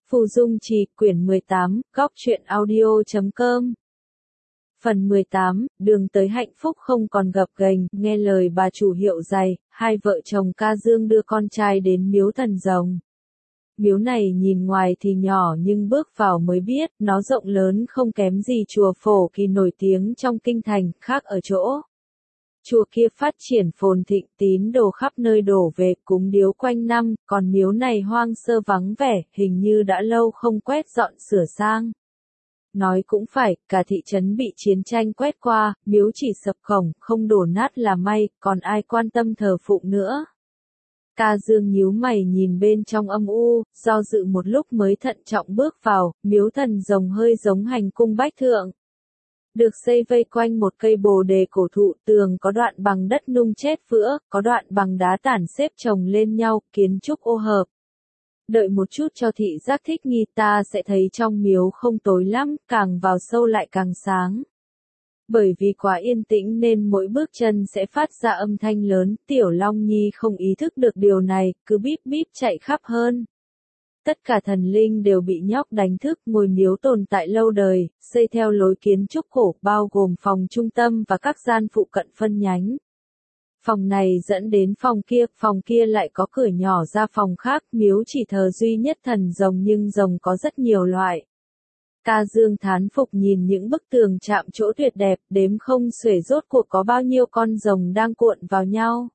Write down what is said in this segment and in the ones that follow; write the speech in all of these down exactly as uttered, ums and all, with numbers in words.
Phù Dung Trì, quyển mười tám, góc truyện audio chấm com. Phần mười tám, đường tới hạnh phúc không còn gập ghềnh, nghe lời bà chủ hiệu giày, hai vợ chồng Ca Dương đưa con trai đến miếu thần rồng. Miếu này nhìn ngoài thì nhỏ nhưng bước vào mới biết, nó rộng lớn không kém gì chùa Phổ Kỳ nổi tiếng trong kinh thành, khác ở chỗ. Chùa kia phát triển phồn thịnh, tín đồ khắp nơi đổ về cúng điếu quanh năm, còn miếu này hoang sơ vắng vẻ, hình như đã lâu không quét dọn sửa sang. Nói cũng phải, cả thị trấn bị chiến tranh quét qua, miếu chỉ sập khổng, không đổ nát là may, còn ai quan tâm thờ phụng nữa. Ca Dương nhíu mày nhìn bên trong âm u, do dự một lúc mới thận trọng bước vào, miếu thần rồng hơi giống hành cung bách thượng. Được xây vây quanh một cây bồ đề cổ thụ, tường có đoạn bằng đất nung chét vữa, có đoạn bằng đá tản xếp chồng lên nhau, kiến trúc ô hợp. Đợi một chút cho thị giác thích nghi ta sẽ thấy trong miếu không tối lắm, càng vào sâu lại càng sáng. Bởi vì quá yên tĩnh nên mỗi bước chân sẽ phát ra âm thanh lớn, Tiểu Long Nhi không ý thức được điều này, cứ bíp bíp chạy khắp hơn. Tất cả thần linh đều bị nhóc đánh thức, ngôi miếu tồn tại lâu đời, xây theo lối kiến trúc cổ, bao gồm phòng trung tâm và các gian phụ cận phân nhánh. Phòng này dẫn đến phòng kia, phòng kia lại có cửa nhỏ ra phòng khác, miếu chỉ thờ duy nhất thần rồng nhưng rồng có rất nhiều loại. Ca Dương thán phục nhìn những bức tường chạm trổ tuyệt đẹp, đếm không xuể rốt cuộc có bao nhiêu con rồng đang cuộn vào nhau.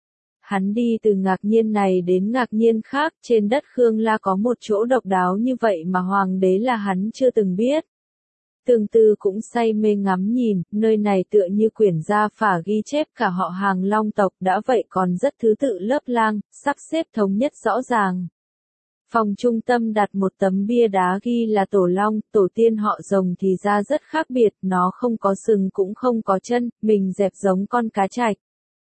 Hắn đi từ ngạc nhiên này đến ngạc nhiên khác, trên đất Khương La có một chỗ độc đáo như vậy mà hoàng đế là hắn chưa từng biết. Tương Tư cũng say mê ngắm nhìn, nơi này tựa như quyển gia phả ghi chép cả họ hàng Long tộc đã vậy còn rất thứ tự lớp lang, sắp xếp thống nhất rõ ràng. Phòng trung tâm đặt một tấm bia đá ghi là Tổ Long, tổ tiên họ rồng thì ra rất khác biệt, nó không có sừng cũng không có chân, mình dẹp giống con cá trạch.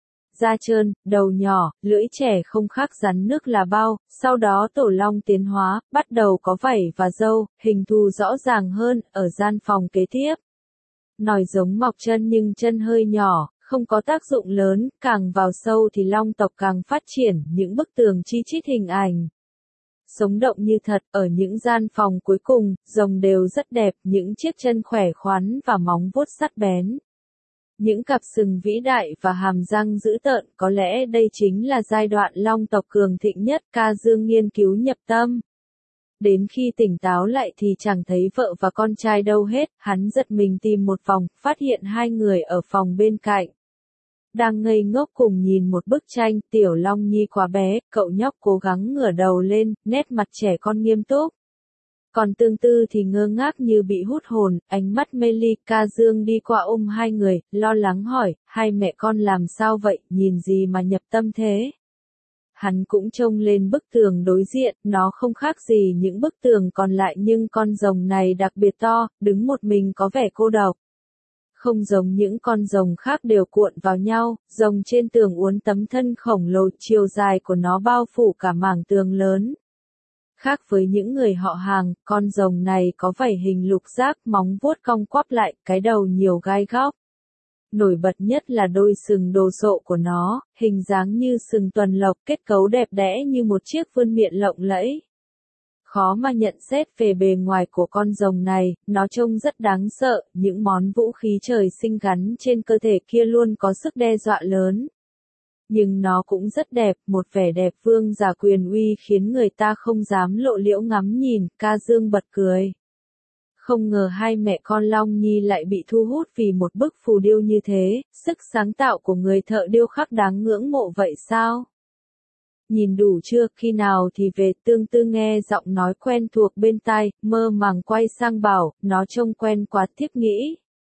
Da trơn, đầu nhỏ, lưỡi trẻ không khác rắn nước là bao, sau đó Tổ Long tiến hóa, bắt đầu có vảy và râu, hình thù rõ ràng hơn, ở gian phòng kế tiếp. Nòi giống mọc chân nhưng chân hơi nhỏ, không có tác dụng lớn, càng vào sâu thì Long tộc càng phát triển, những bức tường chi chít hình ảnh. Sống động như thật, ở những gian phòng cuối cùng, rồng đều rất đẹp, những chiếc chân khỏe khoắn và móng vuốt sắc bén. Những cặp sừng vĩ đại và hàm răng dữ tợn, có lẽ đây chính là giai đoạn Long tộc cường thịnh nhất, Ca Dương nghiên cứu nhập tâm. Đến khi tỉnh táo lại thì chẳng thấy vợ và con trai đâu hết, hắn giật mình tìm một phòng, phát hiện hai người ở phòng bên cạnh. Đang ngây ngốc cùng nhìn một bức tranh, Tiểu Long Nhi quá bé, cậu nhóc cố gắng ngửa đầu lên, nét mặt trẻ con nghiêm túc. Còn Tương Tư thì ngơ ngác như bị hút hồn, ánh mắt mê ly. Ca Dương đi qua ôm hai người, lo lắng hỏi, hai mẹ con làm sao vậy, nhìn gì mà nhập tâm thế? Hắn cũng trông lên bức tường đối diện, nó không khác gì những bức tường còn lại nhưng con rồng này đặc biệt to, đứng một mình có vẻ cô độc. Không giống những con rồng khác đều cuộn vào nhau, rồng trên tường uốn tấm thân khổng lồ, chiều dài của nó bao phủ cả mảng tường lớn. Khác với những người họ hàng, con rồng này có vảy hình lục giác, móng vuốt cong quắp lại, cái đầu nhiều gai góc. Nổi bật nhất là đôi sừng đồ sộ của nó, hình dáng như sừng tuần lộc, kết cấu đẹp đẽ như một chiếc vương miện lộng lẫy. Khó mà nhận xét về bề ngoài của con rồng này, nó trông rất đáng sợ, những món vũ khí trời sinh gắn trên cơ thể kia luôn có sức đe dọa lớn. Nhưng nó cũng rất đẹp, một vẻ đẹp vương giả quyền uy khiến người ta không dám lộ liễu ngắm nhìn. Ca Dương bật cười. Không ngờ hai mẹ con Long Nhi lại bị thu hút vì một bức phù điêu như thế, sức sáng tạo của người thợ điêu khắc đáng ngưỡng mộ vậy sao? Nhìn đủ chưa, khi nào thì về? Tương Tư nghe giọng nói quen thuộc bên tai, mơ màng quay sang bảo, nó trông quen quá, thiếp nghĩ.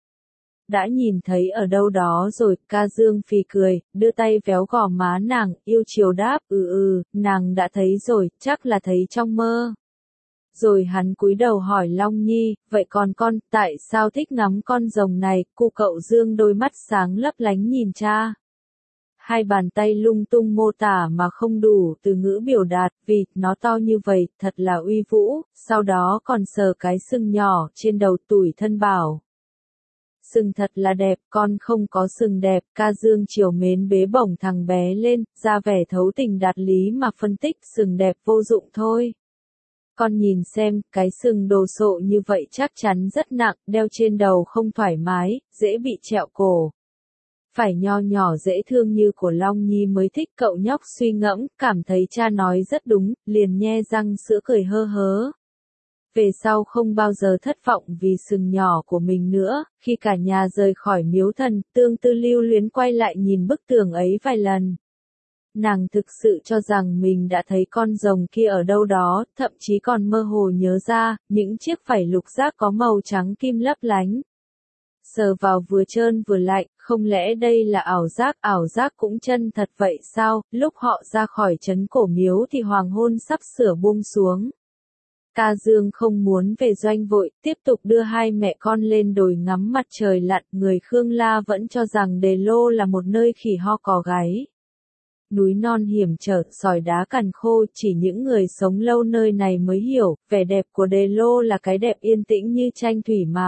Đã nhìn thấy ở đâu đó rồi. Ca Dương phì cười, đưa tay véo gò má nàng, yêu chiều đáp, ừ ừ, nàng đã thấy rồi, chắc là thấy trong mơ. Rồi hắn cúi đầu hỏi Long Nhi, vậy còn con, tại sao thích ngắm con rồng này? Cu cậu dương đôi mắt sáng lấp lánh nhìn cha. Hai bàn tay lung tung mô tả mà không đủ từ ngữ biểu đạt, vì nó to như vậy, thật là uy vũ, sau đó còn sờ cái sừng nhỏ trên đầu, tủi thân bảo. Sừng thật là đẹp, con không có sừng đẹp. Ca Dương chiều mến bế bổng thằng bé lên, ra vẻ thấu tình đạt lý mà phân tích, sừng đẹp vô dụng thôi. Con nhìn xem, cái sừng đồ sộ như vậy chắc chắn rất nặng, đeo trên đầu không thoải mái, dễ bị trẹo cổ. Phải nho nhỏ dễ thương như của Long Nhi mới thích, cậu nhóc suy ngẫm, cảm thấy cha nói rất đúng, liền nhe răng sữa cười hơ hớ. Về sau không bao giờ thất vọng vì sừng nhỏ của mình nữa, khi cả nhà rời khỏi miếu thần, Tương Tư lưu luyến quay lại nhìn bức tường ấy vài lần. Nàng thực sự cho rằng mình đã thấy con rồng kia ở đâu đó, thậm chí còn mơ hồ nhớ ra, những chiếc vảy lục giác có màu trắng kim lấp lánh. Sờ vào vừa trơn vừa lạnh, không lẽ đây là ảo giác, ảo giác cũng chân thật vậy sao? Lúc họ ra khỏi trấn cổ miếu thì hoàng hôn sắp sửa buông xuống. Ca Dương không muốn về doanh vội, tiếp tục đưa hai mẹ con lên đồi ngắm mặt trời lặn, người Khương La vẫn cho rằng Đề Lô là một nơi khỉ ho cò gáy. Núi non hiểm trở, sỏi đá cằn khô, chỉ những người sống lâu nơi này mới hiểu, vẻ đẹp của Đề Lô là cái đẹp yên tĩnh như tranh thủy mạc.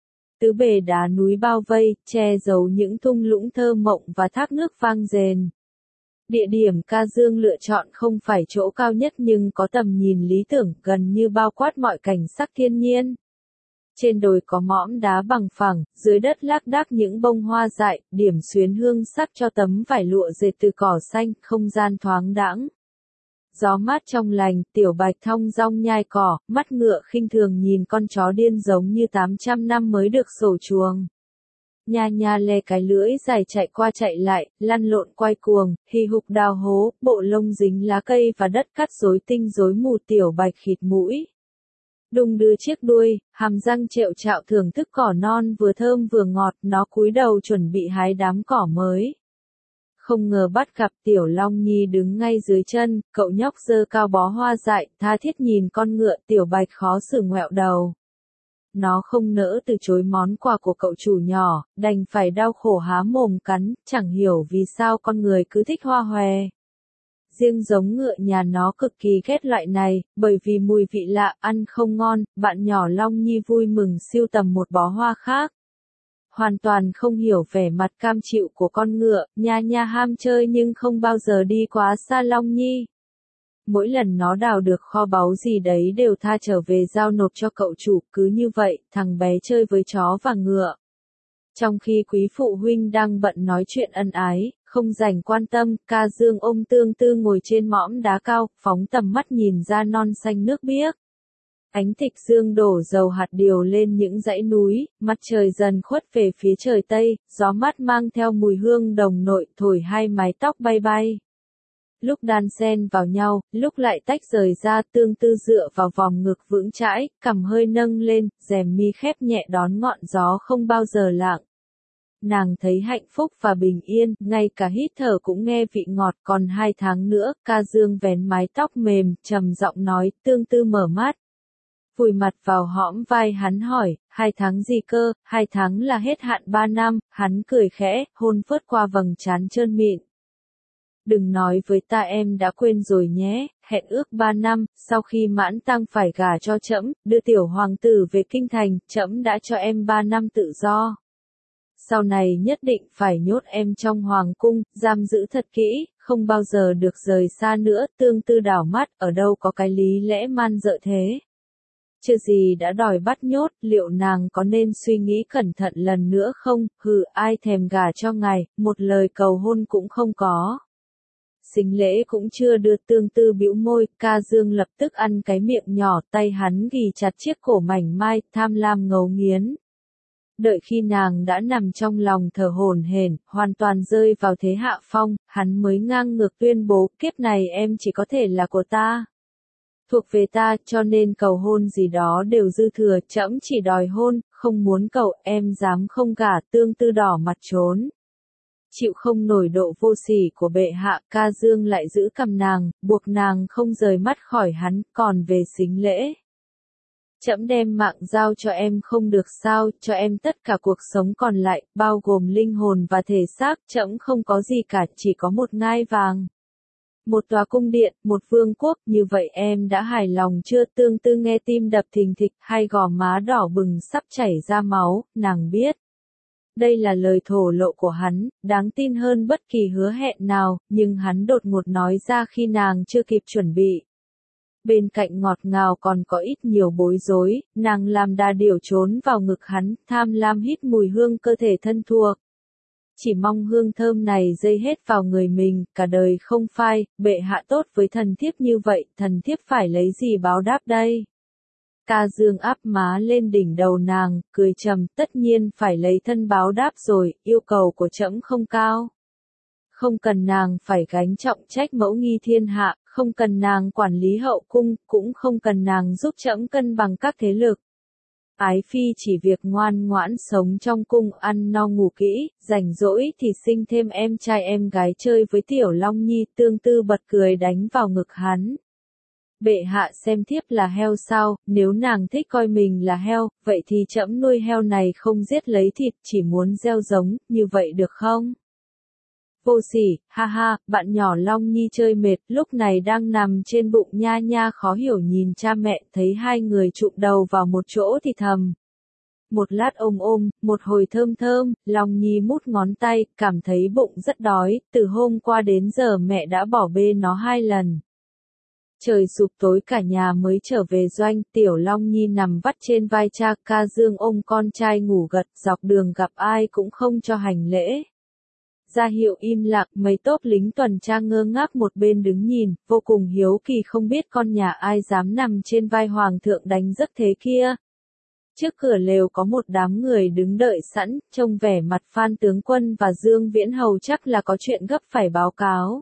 Tứ bề đá núi bao vây, che giấu những thung lũng thơ mộng và thác nước vang rền. Địa điểm Ca Dương lựa chọn không phải chỗ cao nhất nhưng có tầm nhìn lý tưởng, gần như bao quát mọi cảnh sắc thiên nhiên. Trên đồi có mõm đá bằng phẳng, dưới đất lác đác những bông hoa dại, điểm xuyến hương sắc cho tấm vải lụa dệt từ cỏ xanh, không gian thoáng đãng. Gió mát trong lành, Tiểu Bạch thong dong nhai cỏ, mắt ngựa khinh thường nhìn con chó điên giống như tám trăm năm mới được sổ chuồng. Nha nha le cái lưỡi dài chạy qua chạy lại, lăn lộn quay cuồng, hì hục đào hố, bộ lông dính lá cây và đất cắt rối tinh rối mù. Tiểu Bạch khịt mũi. Đung đưa chiếc đuôi, hàm răng trệu trạo thưởng thức cỏ non vừa thơm vừa ngọt, nó cúi đầu chuẩn bị hái đám cỏ mới. Không ngờ bắt gặp Tiểu Long Nhi đứng ngay dưới chân, cậu nhóc giơ cao bó hoa dại, tha thiết nhìn con ngựa. Tiểu Bạch khó xử ngoẹo đầu. Nó không nỡ từ chối món quà của cậu chủ nhỏ, đành phải đau khổ há mồm cắn, chẳng hiểu vì sao con người cứ thích hoa hòe. Riêng giống ngựa nhà nó cực kỳ ghét loại này, bởi vì mùi vị lạ, ăn không ngon. Bạn nhỏ Long Nhi vui mừng sưu tầm một bó hoa khác. Hoàn toàn không hiểu vẻ mặt cam chịu của con ngựa, nha nha ham chơi nhưng không bao giờ đi quá xa Long Nhi. Mỗi lần nó đào được kho báu gì đấy đều tha trở về giao nộp cho cậu chủ, cứ như vậy, thằng bé chơi với chó và ngựa. Trong khi quý phụ huynh đang bận nói chuyện ân ái, không dành quan tâm, Ca Dương ôm Tương Tư ngồi trên mõm đá cao, phóng tầm mắt nhìn ra non xanh nước biếc. Ánh thịt dương đổ dầu hạt điều lên những dãy núi, mặt trời dần khuất về phía trời tây, gió mát mang theo mùi hương đồng nội thổi hai mái tóc bay bay. Lúc đan xen vào nhau, lúc lại tách rời ra. Tương Tư dựa vào vòng ngực vững chãi, cằm hơi nâng lên, rèm mi khép nhẹ đón ngọn gió không bao giờ lặng. Nàng thấy hạnh phúc và bình yên, ngay cả hít thở cũng nghe vị ngọt. Còn hai tháng nữa, Ca Dương vén mái tóc mềm, trầm giọng nói. Tương Tư mở mắt, vùi mặt vào hõm vai hắn hỏi, hai tháng gì cơ? Hai tháng là hết hạn ba năm. Hắn cười khẽ, hôn phớt qua vầng trán trơn mịn. Đừng nói với ta em đã quên rồi nhé, hẹn ước ba năm, sau khi mãn tang phải gả cho trẫm, đưa tiểu hoàng tử về kinh thành, trẫm đã cho em ba năm tự do. Sau này nhất định phải nhốt em trong hoàng cung, giam giữ thật kỹ, không bao giờ được rời xa nữa. Tương Tư đảo mắt, ở đâu có cái lý lẽ man dợ thế. Chưa gì đã đòi bắt nhốt, liệu nàng có nên suy nghĩ cẩn thận lần nữa không? Hừ, ai thèm gả cho ngài, một lời cầu hôn cũng không có. Sính lễ cũng chưa đưa. Tương Tư bĩu môi, Ca Dương lập tức ăn cái miệng nhỏ, tay hắn ghì chặt chiếc cổ mảnh mai, tham lam ngấu nghiến. Đợi khi nàng đã nằm trong lòng thở hổn hển, hoàn toàn rơi vào thế hạ phong, hắn mới ngang ngược tuyên bố, kiếp này em chỉ có thể là của ta. Thuộc về ta, cho nên cầu hôn gì đó đều dư thừa, trẫm chỉ đòi hôn, không muốn cậu, em dám không gả. Tương Tư đỏ mặt trốn. Chịu không nổi độ vô sỉ của bệ hạ. Ca Dương lại giữ cầm nàng, buộc nàng không rời mắt khỏi hắn. Còn về sính lễ, trẫm đem mạng giao cho em không được sao? Cho em tất cả cuộc sống còn lại, bao gồm linh hồn và thể xác. Trẫm không có gì cả, chỉ có một ngai vàng, một tòa cung điện, một vương quốc. Như vậy em đã hài lòng chưa? Tương Tư nghe tim đập thình thịch, hai gò má đỏ bừng sắp chảy ra máu. Nàng biết đây là lời thổ lộ của hắn, đáng tin hơn bất kỳ hứa hẹn nào, nhưng hắn đột ngột nói ra khi nàng chưa kịp chuẩn bị. Bên cạnh ngọt ngào còn có ít nhiều bối rối, nàng làm đà điểu trốn vào ngực hắn, tham lam hít mùi hương cơ thể thân thuộc. Chỉ mong hương thơm này dây hết vào người mình, cả đời không phai, bệ hạ tốt với thần thiếp như vậy, thần thiếp phải lấy gì báo đáp đây? Ca Dương áp má lên đỉnh đầu nàng, cười trầm, tất nhiên phải lấy thân báo đáp rồi, yêu cầu của trẫm không cao. Không cần nàng phải gánh trọng trách mẫu nghi thiên hạ, không cần nàng quản lý hậu cung, cũng không cần nàng giúp trẫm cân bằng các thế lực. Ái phi chỉ việc ngoan ngoãn sống trong cung, ăn no ngủ kỹ, rảnh rỗi thì sinh thêm em trai em gái chơi với Tiểu Long Nhi. Tương Tư bật cười đánh vào ngực hắn. Bệ hạ xem thiếp là heo sao? Nếu nàng thích coi mình là heo, vậy thì trẫm nuôi heo này không giết lấy thịt, chỉ muốn gieo giống, như vậy được không? Vô sỉ, ha ha, bạn nhỏ Long Nhi chơi mệt, lúc này đang nằm trên bụng Nha Nha khó hiểu nhìn cha mẹ, thấy hai người chụm đầu vào một chỗ thì thầm. Một lát ôm ôm, một hồi thơm thơm, Long Nhi mút ngón tay, cảm thấy bụng rất đói, từ hôm qua đến giờ mẹ đã bỏ bê nó hai lần. Trời sụp tối cả nhà mới trở về doanh, Tiểu Long Nhi nằm vắt trên vai cha, Ca Dương ôm con trai ngủ gật, dọc đường gặp ai cũng không cho hành lễ. Ra hiệu im lặng, mấy tốp lính tuần tra ngơ ngác một bên đứng nhìn, vô cùng hiếu kỳ không biết con nhà ai dám nằm trên vai hoàng thượng đánh giấc thế kia. Trước cửa lều có một đám người đứng đợi sẵn, trông vẻ mặt Phan tướng quân và Dương Viễn Hầu chắc là có chuyện gấp phải báo cáo.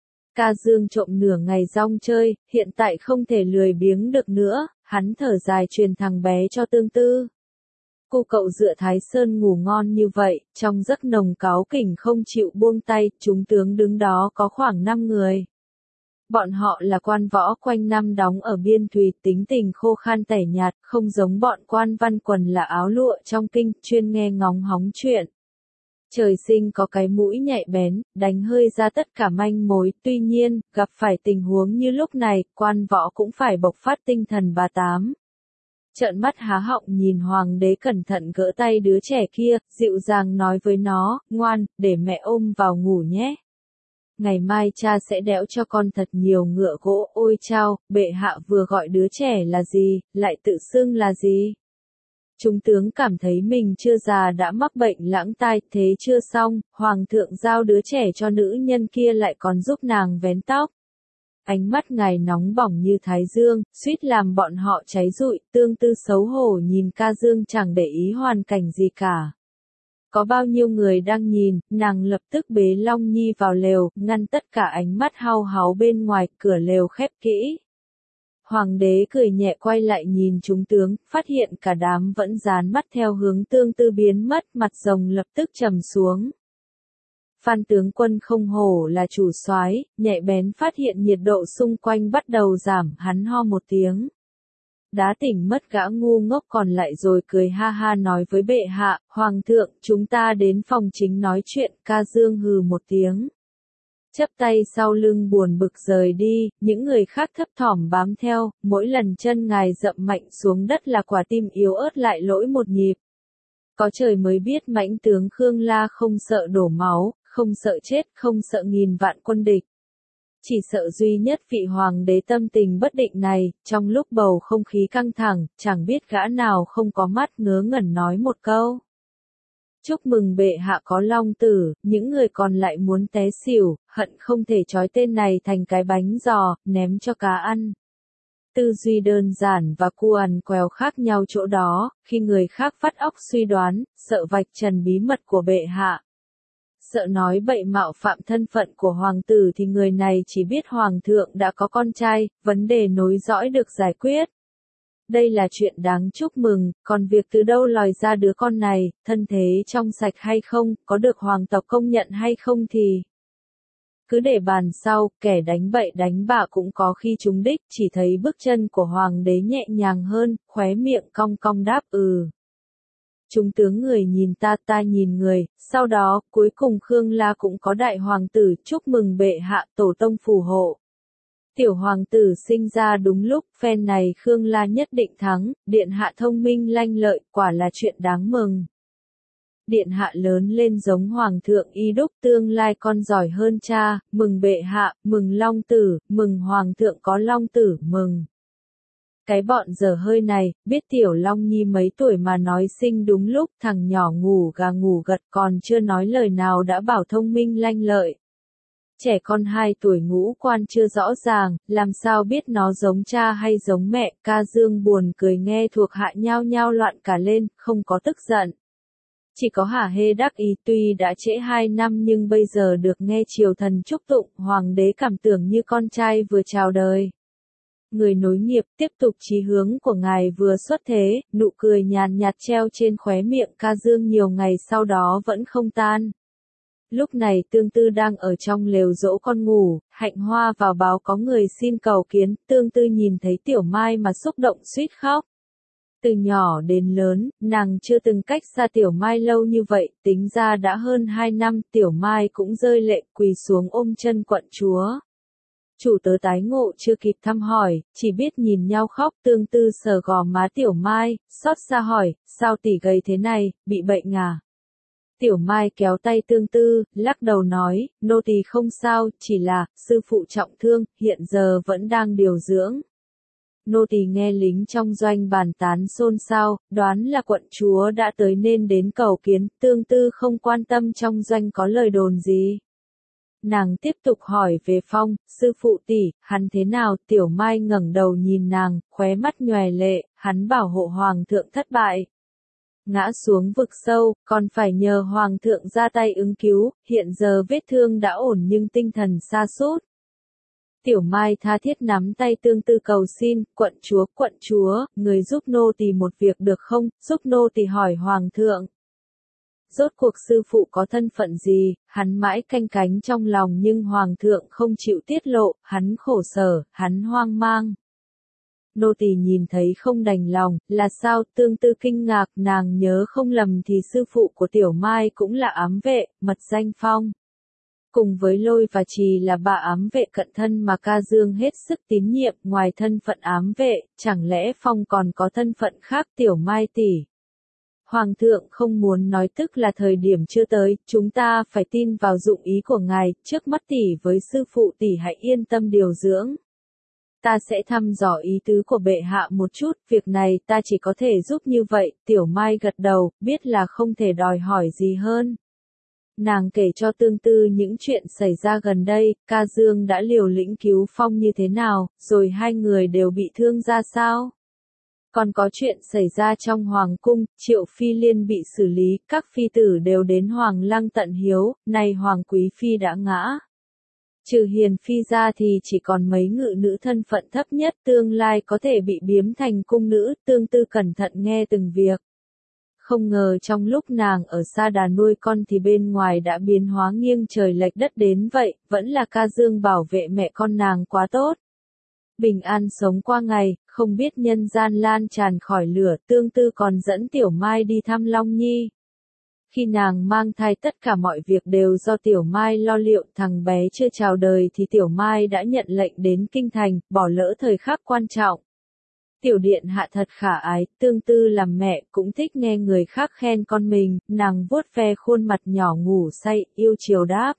Ca Dương trộm nửa ngày rong chơi, hiện tại không thể lười biếng được nữa, hắn thở dài truyền thằng bé cho Tương Tư. Cô cậu dựa Thái Sơn ngủ ngon như vậy, trong giấc nồng cáu kỉnh không chịu buông tay, chúng tướng đứng đó có khoảng năm người. Bọn họ là quan võ quanh năm đóng ở biên thùy, tính tình khô khan tẻ nhạt, không giống bọn quan văn quần là áo lụa trong kinh, chuyên nghe ngóng hóng chuyện. Trời sinh có cái mũi nhạy bén, đánh hơi ra tất cả manh mối, tuy nhiên, gặp phải tình huống như lúc này, quan võ cũng phải bộc phát tinh thần bà tám. Trợn mắt há họng nhìn hoàng đế cẩn thận gỡ tay đứa trẻ kia, dịu dàng nói với nó, ngoan, để mẹ ôm vào ngủ nhé. Ngày mai cha sẽ đẽo cho con thật nhiều ngựa gỗ, ôi chao, bệ hạ vừa gọi đứa trẻ là gì, lại tự xưng là gì. Chúng tướng cảm thấy mình chưa già đã mắc bệnh lãng tai, thế chưa xong, hoàng thượng giao đứa trẻ cho nữ nhân kia lại còn giúp nàng vén tóc. Ánh mắt ngài nóng bỏng như thái dương, suýt làm bọn họ cháy rụi, Tương Tư xấu hổ nhìn Ca Dương chẳng để ý hoàn cảnh gì cả. Có bao nhiêu người đang nhìn, nàng lập tức bế Long Nhi vào lều, ngăn tất cả ánh mắt hao háo bên ngoài, cửa lều khép kỹ. Hoàng đế cười nhẹ quay lại nhìn chúng tướng, phát hiện cả đám vẫn dán mắt theo hướng Tương Tư biến mất, mặt rồng lập tức trầm xuống. Phan tướng quân không hổ là chủ soái, nhạy bén phát hiện nhiệt độ xung quanh bắt đầu giảm, hắn ho một tiếng. Đá tỉnh mất gã ngu ngốc còn lại rồi cười ha ha nói với bệ hạ, hoàng thượng, chúng ta đến phòng chính nói chuyện. Ca Dương hừ một tiếng. Chắp tay sau lưng buồn bực rời đi, những người khác thấp thỏm bám theo, mỗi lần chân ngài dậm mạnh xuống đất là quả tim yếu ớt lại lỗi một nhịp. Có trời mới biết mãnh tướng Khương La không sợ đổ máu, không sợ chết, không sợ nghìn vạn quân địch. Chỉ sợ duy nhất vị hoàng đế tâm tình bất định này, trong lúc bầu không khí căng thẳng, chẳng biết gã nào không có mắt ngớ ngẩn nói một câu. Chúc mừng bệ hạ có long tử, những người còn lại muốn té xỉu, hận không thể trói tên này thành cái bánh giò, ném cho cá ăn. Tư duy đơn giản và cu ằn quèo khác nhau chỗ đó, khi người khác phát óc suy đoán, sợ vạch trần bí mật của bệ hạ. Sợ nói bậy mạo phạm thân phận của hoàng tử thì người này chỉ biết hoàng thượng đã có con trai, vấn đề nối dõi được giải quyết. Đây là chuyện đáng chúc mừng, còn việc từ đâu lòi ra đứa con này, thân thế trong sạch hay không, có được hoàng tộc công nhận hay không thì cứ để bàn sau, kẻ đánh bậy đánh bạ cũng có khi trúng đích, chỉ thấy bước chân của hoàng đế nhẹ nhàng hơn, khóe miệng cong cong đáp ừ. Chúng tướng người nhìn ta ta nhìn người, sau đó, cuối cùng Khương La cũng có đại hoàng tử, chúc mừng bệ hạ tổ tông phù hộ. Tiểu hoàng tử sinh ra đúng lúc, phen này Khương La nhất định thắng, điện hạ thông minh lanh lợi, quả là chuyện đáng mừng. Điện hạ lớn lên giống hoàng thượng y đúc, tương lai con giỏi hơn cha, mừng bệ hạ, mừng long tử, mừng hoàng thượng có long tử, mừng. Cái bọn dở hơi này, biết tiểu Long Nhi mấy tuổi mà nói sinh đúng lúc, thằng nhỏ ngủ gà ngủ gật còn chưa nói lời nào đã bảo thông minh lanh lợi. Trẻ con hai tuổi ngũ quan chưa rõ ràng, làm sao biết nó giống cha hay giống mẹ, ca dương buồn cười nghe thuộc hạ nhao nhao loạn cả lên, không có tức giận. Chỉ có hả hê đắc ý, tuy đã trễ hai năm nhưng bây giờ được nghe triều thần chúc tụng, hoàng đế cảm tưởng như con trai vừa chào đời. Người nối nghiệp tiếp tục chí hướng của ngài vừa xuất thế, nụ cười nhàn nhạt treo trên khóe miệng ca dương nhiều ngày sau đó vẫn không tan. Lúc này Tương Tư đang ở trong lều dỗ con ngủ, Hạnh Hoa vào báo có người xin cầu kiến, Tương Tư nhìn thấy Tiểu Mai mà xúc động suýt khóc. Từ nhỏ đến lớn, nàng chưa từng cách xa Tiểu Mai lâu như vậy, tính ra đã hơn hai năm, Tiểu Mai cũng rơi lệ quỳ xuống ôm chân quận chúa. Chủ tớ tái ngộ chưa kịp thăm hỏi, chỉ biết nhìn nhau khóc. Tương Tư sờ gò má Tiểu Mai, xót xa hỏi, sao tỷ gầy thế này, bị bệnh à? Tiểu Mai kéo tay Tương Tư, lắc đầu nói, nô tỳ không sao, chỉ là, sư phụ trọng thương, hiện giờ vẫn đang điều dưỡng. Nô tỳ nghe lính trong doanh bàn tán xôn xao, đoán là quận chúa đã tới nên đến cầu kiến, Tương Tư không quan tâm trong doanh có lời đồn gì. Nàng tiếp tục hỏi về Phong, sư phụ tỷ, hắn thế nào? Tiểu Mai ngẩng đầu nhìn nàng, khóe mắt nhòe lệ, hắn bảo hộ hoàng thượng thất bại. Ngã xuống vực sâu, còn phải nhờ hoàng thượng ra tay ứng cứu, hiện giờ vết thương đã ổn nhưng tinh thần sa sút. Tiểu Mai tha thiết nắm tay Tương Tư cầu xin, quận chúa, quận chúa, người giúp nô tỳ một việc được không, giúp nô tỳ hỏi hoàng thượng. Rốt cuộc sư phụ có thân phận gì, hắn mãi canh cánh trong lòng nhưng hoàng thượng không chịu tiết lộ, hắn khổ sở, hắn hoang mang. Nô tỳ nhìn thấy không đành lòng, là sao? Tương Tư kinh ngạc, nàng nhớ không lầm thì sư phụ của Tiểu Mai cũng là ám vệ, mật danh Phong. Cùng với Lôi và Trì là bà ám vệ cận thân mà ca dương hết sức tín nhiệm, ngoài thân phận ám vệ, chẳng lẽ Phong còn có thân phận khác? Tiểu Mai tỷ. Hoàng thượng không muốn nói, tức là thời điểm chưa tới, chúng ta phải tin vào dụng ý của ngài, trước mắt tỷ với sư phụ tỷ hãy yên tâm điều dưỡng. Ta sẽ thăm dò ý tứ của bệ hạ một chút, việc này ta chỉ có thể giúp như vậy. Tiểu Mai gật đầu, biết là không thể đòi hỏi gì hơn. Nàng kể cho Tương Tư những chuyện xảy ra gần đây, ca dương đã liều lĩnh cứu Phong như thế nào, rồi hai người đều bị thương ra sao. Còn có chuyện xảy ra trong hoàng cung, Triệu Phi Liên bị xử lý, các phi tử đều đến hoàng lăng tận hiếu, nay hoàng quý phi đã ngã. Trừ hiền phi ra thì chỉ còn mấy ngự nữ thân phận thấp nhất, tương lai có thể bị biếm thành cung nữ. Tương Tư cẩn thận nghe từng việc. Không ngờ trong lúc nàng ở xa đà nuôi con thì bên ngoài đã biến hóa nghiêng trời lệch đất đến vậy, vẫn là ca dương bảo vệ mẹ con nàng quá tốt. Bình an sống qua ngày, không biết nhân gian lan tràn khỏi lửa. Tương Tư còn dẫn Tiểu Mai đi thăm Long Nhi. Khi nàng mang thai tất cả mọi việc đều do Tiểu Mai lo liệu, thằng bé chưa chào đời thì Tiểu Mai đã nhận lệnh đến kinh thành, bỏ lỡ thời khắc quan trọng. Tiểu điện hạ thật khả ái, Tương Tư làm mẹ cũng thích nghe người khác khen con mình, nàng vuốt ve khuôn mặt nhỏ ngủ say, yêu chiều đáp.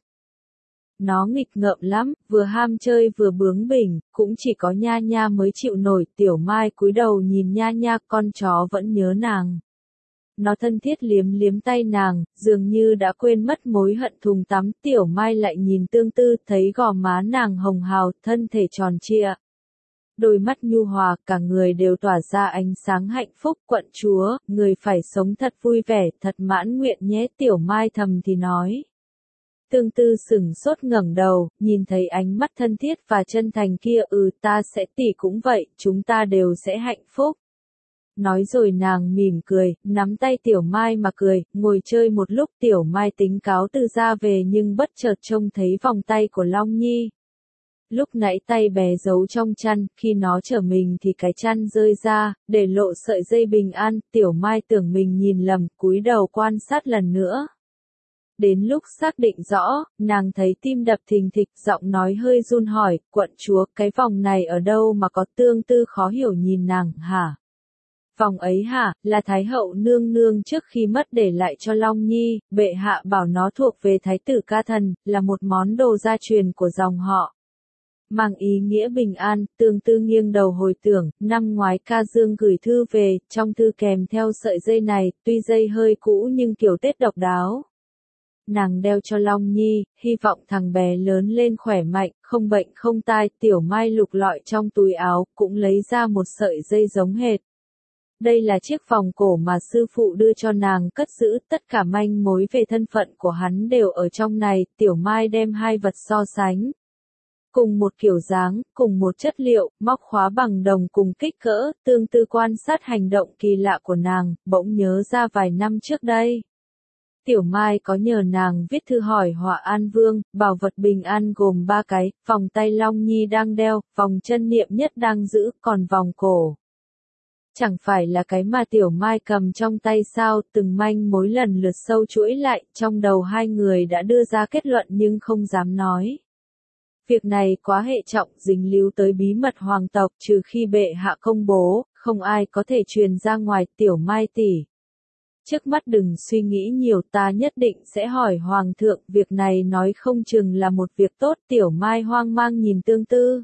Nó nghịch ngợm lắm, vừa ham chơi vừa bướng bỉnh, cũng chỉ có Nha Nha mới chịu nổi. Tiểu Mai cúi đầu nhìn Nha Nha, con chó vẫn nhớ nàng. Nó thân thiết liếm liếm tay nàng, dường như đã quên mất mối hận thùng tắm. Tiểu Mai lại nhìn Tương Tư, thấy gò má nàng hồng hào, thân thể tròn trịa. Đôi mắt nhu hòa, cả người đều tỏa ra ánh sáng hạnh phúc. Quận chúa, người phải sống thật vui vẻ, thật mãn nguyện nhé. Tiểu Mai thầm thì nói. Tương Tư sửng sốt ngẩng đầu, nhìn thấy ánh mắt thân thiết và chân thành kia. Ừ, ta sẽ, tỷ cũng vậy, chúng ta đều sẽ hạnh phúc. Nói rồi nàng mỉm cười, nắm tay Tiểu Mai mà cười, ngồi chơi một lúc. Tiểu Mai tính cáo từ ra về nhưng bất chợt trông thấy vòng tay của Long Nhi. Lúc nãy tay bé giấu trong chăn, khi nó trở mình thì cái chăn rơi ra, để lộ sợi dây bình an. Tiểu Mai tưởng mình nhìn lầm, cúi đầu quan sát lần nữa. Đến lúc xác định rõ, nàng thấy tim đập thình thịch, giọng nói hơi run hỏi, quận chúa, cái vòng này ở đâu mà có? Tương Tư khó hiểu nhìn nàng, hả? Vòng ấy hả, là Thái hậu nương nương trước khi mất để lại cho Long Nhi, bệ hạ bảo nó thuộc về Thái tử Ca Thần, là một món đồ gia truyền của dòng họ. Mang ý nghĩa bình an, Tương Tư nghiêng đầu hồi tưởng, năm ngoái Ca Dương gửi thư về, trong thư kèm theo sợi dây này, tuy dây hơi cũ nhưng kiểu Tết độc đáo. Nàng đeo cho Long Nhi, hy vọng thằng bé lớn lên khỏe mạnh, không bệnh không tai. Tiểu Mai lục lọi trong túi áo, cũng lấy ra một sợi dây giống hệt. Đây là chiếc vòng cổ mà sư phụ đưa cho nàng cất giữ, tất cả manh mối về thân phận của hắn đều ở trong này. Tiểu Mai đem hai vật so sánh. Cùng một kiểu dáng, cùng một chất liệu, móc khóa bằng đồng cùng kích cỡ. Tương Tư quan sát hành động kỳ lạ của nàng, bỗng nhớ ra vài năm trước đây. Tiểu Mai có nhờ nàng viết thư hỏi Họa An Vương, bảo vật bình an gồm ba cái, vòng tay Long Nhi đang đeo, vòng chân Niệm Nhất đang giữ, còn vòng cổ. Chẳng phải là cái mà Tiểu Mai cầm trong tay sao, từng manh mối lần lượt sâu chuỗi lại, trong đầu hai người đã đưa ra kết luận nhưng không dám nói. Việc này quá hệ trọng, dính líu tới bí mật hoàng tộc, trừ khi bệ hạ công bố, không ai có thể truyền ra ngoài. Tiểu Mai tỷ, trước mắt đừng suy nghĩ nhiều, ta nhất định sẽ hỏi hoàng thượng, việc này nói không chừng là một việc tốt. Tiểu Mai hoang mang nhìn Tương Tư,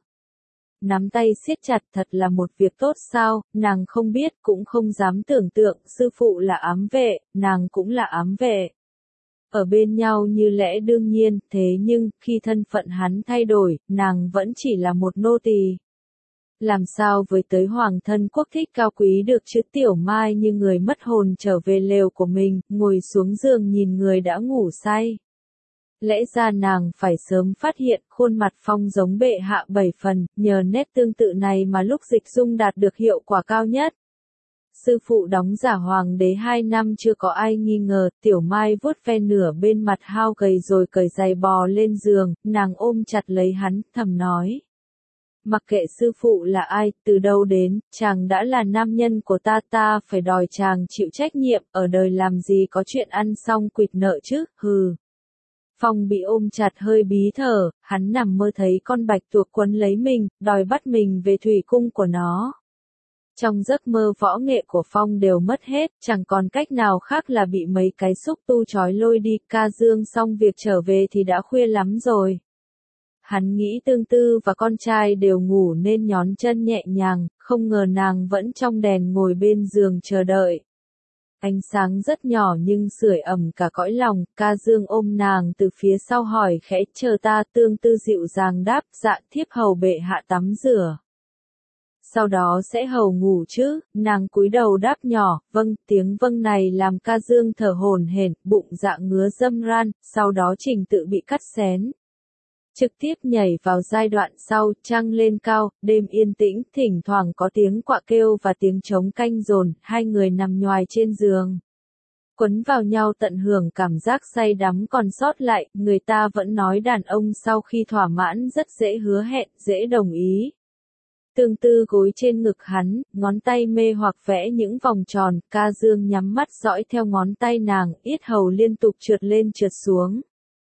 nắm tay siết chặt, thật là một việc tốt sao? Nàng không biết, cũng không dám tưởng tượng. Sư phụ là ám vệ, nàng cũng là ám vệ, ở bên nhau như lẽ đương nhiên. Thế nhưng khi thân phận hắn thay đổi, nàng vẫn chỉ là một nô tỳ. Làm sao với tới hoàng thân quốc thích cao quý được chứ? Tiểu Mai như người mất hồn trở về lều của mình, ngồi xuống giường nhìn người đã ngủ say. Lẽ ra nàng phải sớm phát hiện, khuôn mặt Phong giống bệ hạ bảy phần, nhờ nét tương tự này mà lúc dịch dung đạt được hiệu quả cao nhất. Sư phụ đóng giả hoàng đế hai năm chưa có ai nghi ngờ. Tiểu Mai vuốt ve nửa bên mặt hao gầy rồi cởi giày bò lên giường, nàng ôm chặt lấy hắn, thầm nói. Mặc kệ sư phụ là ai, từ đâu đến, chàng đã là nam nhân của ta, ta phải đòi chàng chịu trách nhiệm, ở đời làm gì có chuyện ăn xong quỵt nợ chứ, hừ. Phong bị ôm chặt hơi bí thở, hắn nằm mơ thấy con bạch tuộc quấn lấy mình, đòi bắt mình về thủy cung của nó. Trong giấc mơ võ nghệ của Phong đều mất hết, chẳng còn cách nào khác là bị mấy cái xúc tu trói lôi đi. Ca Dương xong việc trở về thì đã khuya lắm rồi. Hắn nghĩ Tương Tư và con trai đều ngủ nên nhón chân nhẹ nhàng, không ngờ nàng vẫn trong đèn ngồi bên giường chờ đợi. Ánh sáng rất nhỏ nhưng sưởi ẩm cả cõi lòng. Ca Dương ôm nàng từ phía sau hỏi khẽ, chờ ta? Tương Tư dịu dàng đáp, dạ thiếp hầu bệ hạ tắm rửa. Sau đó sẽ hầu ngủ chứ? Nàng cúi đầu đáp nhỏ, vâng. Tiếng vâng này làm Ca Dương thở hổn hển, bụng dạ ngứa dâm ran, sau đó trình tự bị cắt xén. Trực tiếp nhảy vào giai đoạn sau, trăng lên cao, đêm yên tĩnh, thỉnh thoảng có tiếng quạ kêu và tiếng trống canh dồn, hai người nằm nhoài trên giường. Quấn vào nhau tận hưởng cảm giác say đắm còn sót lại, người ta vẫn nói đàn ông sau khi thỏa mãn rất dễ hứa hẹn, dễ đồng ý. Tương Tư gối trên ngực hắn, ngón tay mê hoặc vẽ những vòng tròn. Ca Dương nhắm mắt dõi theo ngón tay nàng, yết hầu liên tục trượt lên trượt xuống.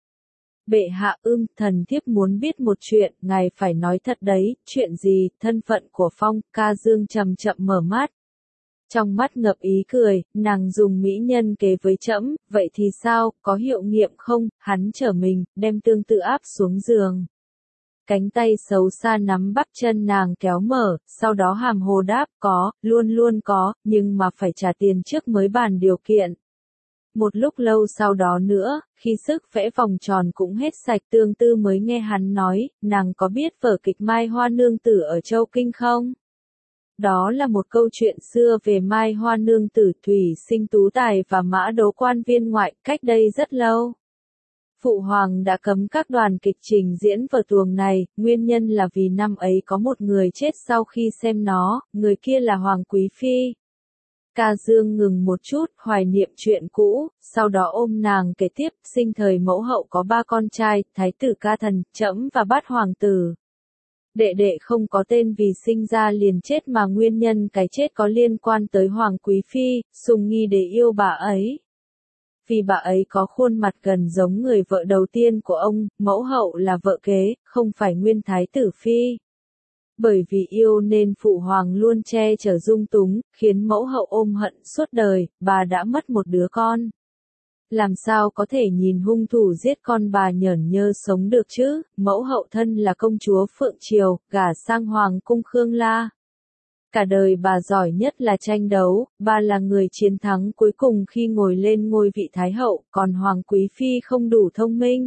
Bệ hạ ưm, thần thiếp muốn biết một chuyện, ngài phải nói thật đấy. Chuyện gì? Thân phận của Phong. Ca Dương chậm chậm mở mắt. Trong mắt ngập ý cười, nàng dùng mỹ nhân kế với trẫm, vậy thì sao, có hiệu nghiệm không? Hắn trở mình, đem Tương Tư áp xuống giường. Cánh tay xấu xa nắm bắp chân nàng kéo mở, sau đó hàm hồ đáp, có, luôn luôn có, nhưng mà phải trả tiền trước mới bàn điều kiện. Một lúc lâu sau đó nữa, khi sức vẽ vòng tròn cũng hết sạch, Tương Tư mới nghe hắn nói, nàng có biết vở kịch Mai Hoa Nương Tử ở Châu Kinh không? Đó là một câu chuyện xưa về Mai Hoa Nương Tử, Thủy Sinh Tú Tài và Mã Đố Quan Viên Ngoại, cách đây rất lâu. Phụ hoàng đã cấm các đoàn kịch trình diễn vở tuồng này, nguyên nhân là vì năm ấy có một người chết sau khi xem nó, người kia là Hoàng Quý Phi. Ca Dương ngừng một chút, hoài niệm chuyện cũ, sau đó ôm nàng kể tiếp, sinh thời mẫu hậu có ba con trai, Thái tử Ca Thần, trẫm và Bát Hoàng tử. Đệ đệ không có tên vì sinh ra liền chết mà nguyên nhân cái chết có liên quan tới Hoàng Quý Phi, sùng nghi để yêu bà ấy. Vì bà ấy có khuôn mặt gần giống người vợ đầu tiên của ông, mẫu hậu là vợ kế, không phải nguyên Thái tử Phi. Bởi vì yêu nên phụ hoàng luôn che chở dung túng, khiến mẫu hậu ôm hận suốt đời, bà đã mất một đứa con. Làm sao có thể nhìn hung thủ giết con bà nhởn nhơ sống được chứ, mẫu hậu thân là công chúa Phượng Triều, gả sang hoàng cung Khương La. Cả đời bà giỏi nhất là tranh đấu, bà là người chiến thắng cuối cùng khi ngồi lên ngôi vị Thái hậu, còn Hoàng Quý Phi không đủ thông minh.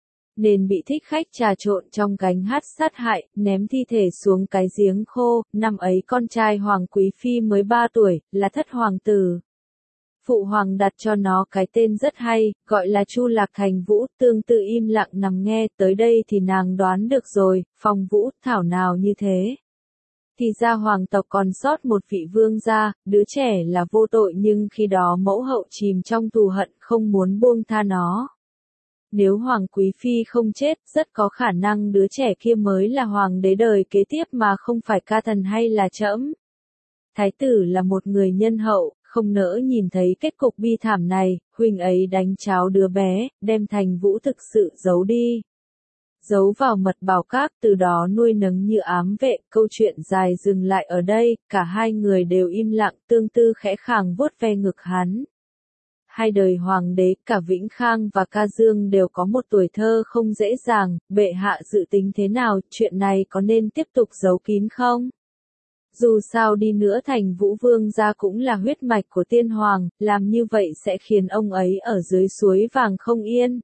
Nên bị thích khách trà trộn trong gánh hát sát hại, ném thi thể xuống cái giếng khô, năm ấy con trai Hoàng Quý Phi mới ba tuổi, là thất hoàng tử. Phụ hoàng đặt cho nó cái tên rất hay, gọi là Chu Lạc Thành Vũ, tương tự im lặng nằm nghe, tới đây thì nàng đoán được rồi, Phong Vũ, thảo nào như thế. Thì ra hoàng tộc còn sót một vị vương gia, đứa trẻ là vô tội nhưng khi đó mẫu hậu chìm trong thù hận không muốn buông tha nó. Nếu Hoàng Quý Phi không chết, rất có khả năng đứa trẻ kia mới là hoàng đế đời kế tiếp mà không phải ca thần hay là trẫm. Thái tử là một người nhân hậu, không nỡ nhìn thấy kết cục bi thảm này, huynh ấy đánh cháo đứa bé, đem Thành Vũ thực sự giấu đi. Giấu vào mật bảo các, từ đó nuôi nấng như ám vệ, câu chuyện dài dừng lại ở đây, cả hai người đều im lặng, Tương Tư khẽ khàng vuốt ve ngực hắn. Hai đời hoàng đế, cả Vĩnh Khang và Ca Dương đều có một tuổi thơ không dễ dàng, bệ hạ dự tính thế nào, chuyện này có nên tiếp tục giấu kín không? Dù sao đi nữa Thành Vũ Vương gia cũng là huyết mạch của tiên hoàng, làm như vậy sẽ khiến ông ấy ở dưới suối vàng không yên.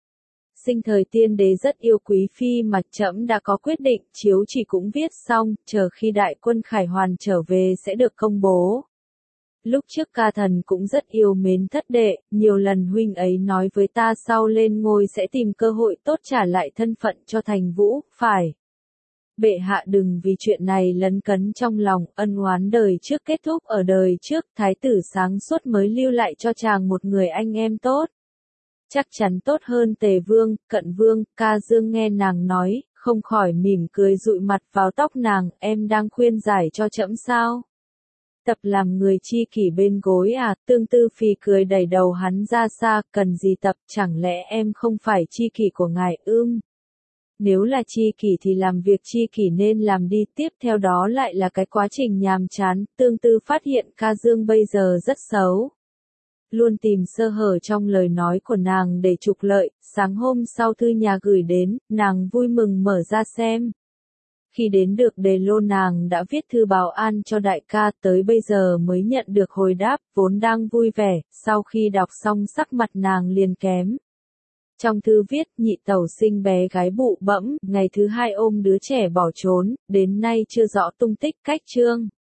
Sinh thời tiên đế rất yêu quý phi mà trẫm đã có quyết định, chiếu chỉ cũng viết xong, chờ khi đại quân khải hoàn trở về sẽ được công bố. Lúc trước ca thần cũng rất yêu mến thất đệ, nhiều lần huynh ấy nói với ta sau lên ngôi sẽ tìm cơ hội tốt trả lại thân phận cho Thành Vũ, phải. Bệ hạ đừng vì chuyện này lấn cấn trong lòng, ân oán đời trước kết thúc ở đời trước, thái tử sáng suốt mới lưu lại cho chàng một người anh em tốt. Chắc chắn tốt hơn Tề Vương, Cận Vương, Ca Dương nghe nàng nói, không khỏi mỉm cười dụi mặt vào tóc nàng, em đang khuyên giải cho trẫm sao? Tập làm người chi kỷ bên gối à, Tương Tư phì cười đẩy đầu hắn ra xa, cần gì tập, chẳng lẽ em không phải chi kỷ của ngài ưm? Nếu là chi kỷ thì làm việc chi kỷ nên làm đi, tiếp theo đó lại là cái quá trình nhàm chán, Tương Tư phát hiện Ca Dương bây giờ rất xấu. Luôn tìm sơ hở trong lời nói của nàng để trục lợi, sáng hôm sau thư nhà gửi đến, nàng vui mừng mở ra xem. Khi đến được đề lô nàng đã viết thư báo an cho đại ca, tới bây giờ mới nhận được hồi đáp, vốn đang vui vẻ, sau khi đọc xong sắc mặt nàng liền kém. Trong thư viết, nhị tẩu sinh bé gái bụ bẫm, ngày thứ hai ôm đứa trẻ bỏ trốn, đến nay chưa rõ tung tích cách chương.